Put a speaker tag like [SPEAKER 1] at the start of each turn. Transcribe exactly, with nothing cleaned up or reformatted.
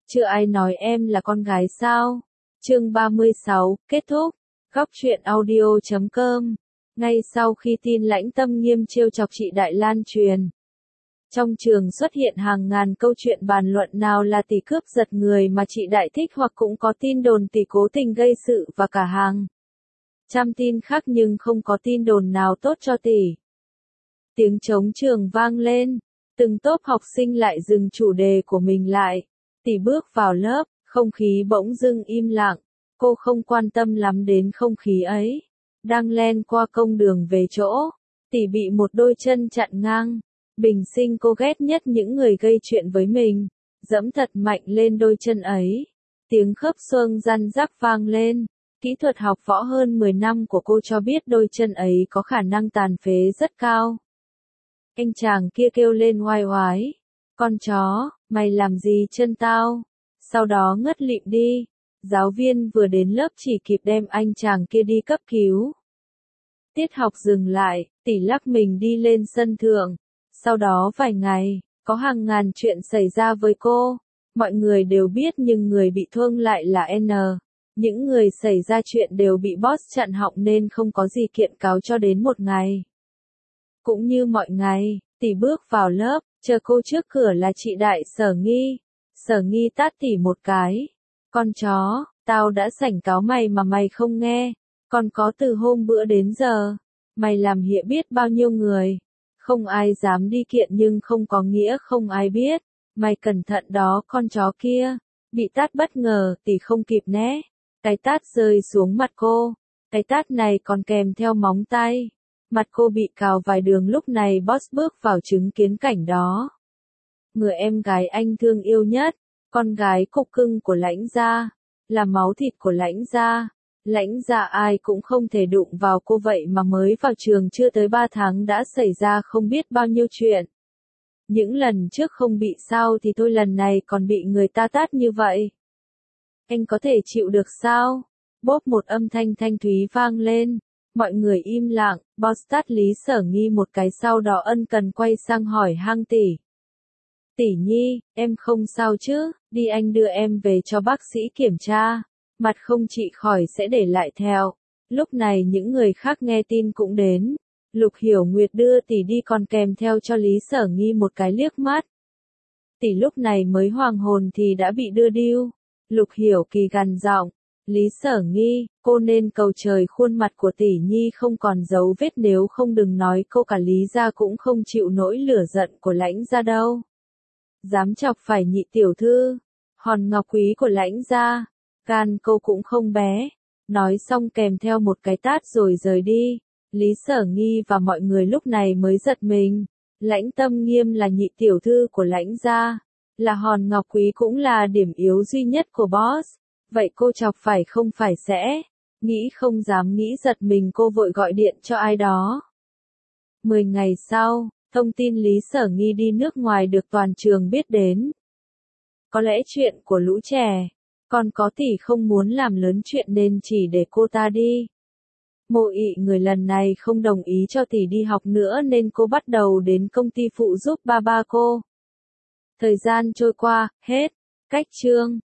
[SPEAKER 1] chưa ai nói em là con gái sao? Chương ba mươi sáu, kết thúc. Góc truyện audio chấm com. Ngay sau khi tin Lãnh Tâm Nghiêm trêu chọc chị Đại lan truyền, trong trường xuất hiện hàng ngàn câu chuyện bàn luận nào là tỷ cướp giật người mà chị Đại thích, hoặc cũng có tin đồn tỷ cố tình gây sự, và cả hàng trăm tin khác, nhưng không có tin đồn nào tốt cho tỷ. Tiếng trống trường vang lên, từng tốp học sinh lại dừng chủ đề của mình lại. Tỷ bước vào lớp, không khí bỗng dưng im lặng, cô không quan tâm lắm đến không khí ấy. Đang len qua công đường về chỗ, tỷ bị một đôi chân chặn ngang. Bình sinh cô ghét nhất những người gây chuyện với mình, giẫm thật mạnh lên đôi chân ấy. Tiếng khớp xương răn rắc vang lên. Kỹ thuật học võ hơn mười năm của cô cho biết đôi chân ấy có khả năng tàn phế rất cao. Anh chàng kia kêu lên oai oái. Con chó, mày làm gì chân tao? Sau đó ngất lịm đi. Giáo viên vừa đến lớp chỉ kịp đem anh chàng kia đi cấp cứu. Tiết học dừng lại, tỷ lắc mình đi lên sân thượng. Sau đó vài ngày, có hàng ngàn chuyện xảy ra với cô. Mọi người đều biết nhưng người bị thương lại là N. Những người xảy ra chuyện đều bị boss chặn họng nên không có gì kiện cáo cho đến một ngày. Cũng như mọi ngày, tỷ bước vào lớp, chờ cô trước cửa là chị Đại Sở Nghi. Sở Nghi tát tỷ một cái. Con chó, tao đã sảnh cáo mày mà mày không nghe. Còn có từ hôm bữa đến giờ, mày làm hịa biết bao nhiêu người. Không ai dám đi kiện nhưng không có nghĩa không ai biết. Mày cẩn thận đó con chó kia. Bị tát bất ngờ, tỷ không kịp né. Cái tát rơi xuống mặt cô. Cái tát này còn kèm theo móng tay. Mặt cô bị cào vài đường. Lúc này boss bước vào chứng kiến cảnh đó. Người em gái anh thương yêu nhất, con gái cục cưng của Lãnh gia, là máu thịt của Lãnh gia. Lãnh gia ai cũng không thể đụng vào cô, vậy mà mới vào trường chưa tới ba tháng đã xảy ra không biết bao nhiêu chuyện. Những lần trước không bị sao thì thôi, lần này còn bị người ta tát như vậy. Anh có thể chịu được sao? Bốp một âm thanh thanh thúy vang lên. Mọi người im lặng, boss tát Lý Sở Nghi một cái, sau đó ân cần quay sang hỏi hang tỷ. Tỷ nhi, em không sao chứ, đi anh đưa em về cho bác sĩ kiểm tra. Mặt không trị khỏi sẽ để lại theo. Lúc này những người khác nghe tin cũng đến. Lục Hiểu Nguyệt đưa tỷ đi còn kèm theo cho Lý Sở Nghi một cái liếc mắt. Tỷ lúc này mới hoàng hồn thì đã bị đưa điêu. Lục Hiểu Kỳ gằn giọng. Lý Sở Nghi, cô nên cầu trời khuôn mặt của tỷ nhi không còn dấu vết, nếu không đừng nói cô cả Lý gia cũng không chịu nổi lửa giận của Lãnh gia đâu. Dám chọc phải nhị tiểu thư, hòn ngọc quý của Lãnh gia, gan cô cũng không bé. Nói xong kèm theo một cái tát rồi rời đi. Lý Sở Nghi và mọi người lúc này mới giật mình. Lãnh Tâm Nghiêm là nhị tiểu thư của Lãnh gia, là hòn ngọc quý cũng là điểm yếu duy nhất của boss. Vậy cô chọc phải không phải sẽ? Nghĩ không dám nghĩ, giật mình cô vội gọi điện cho ai đó. Mười ngày sau, thông tin Lý Sở Nghi đi nước ngoài được toàn trường biết đến. Có lẽ chuyện của lũ trẻ, còn có tỷ không muốn làm lớn chuyện nên chỉ để cô ta đi. Mộ Ị người lần này không đồng ý cho tỷ đi học nữa nên cô bắt đầu đến công ty phụ giúp ba ba cô. Thời gian trôi qua, hết. Cách chương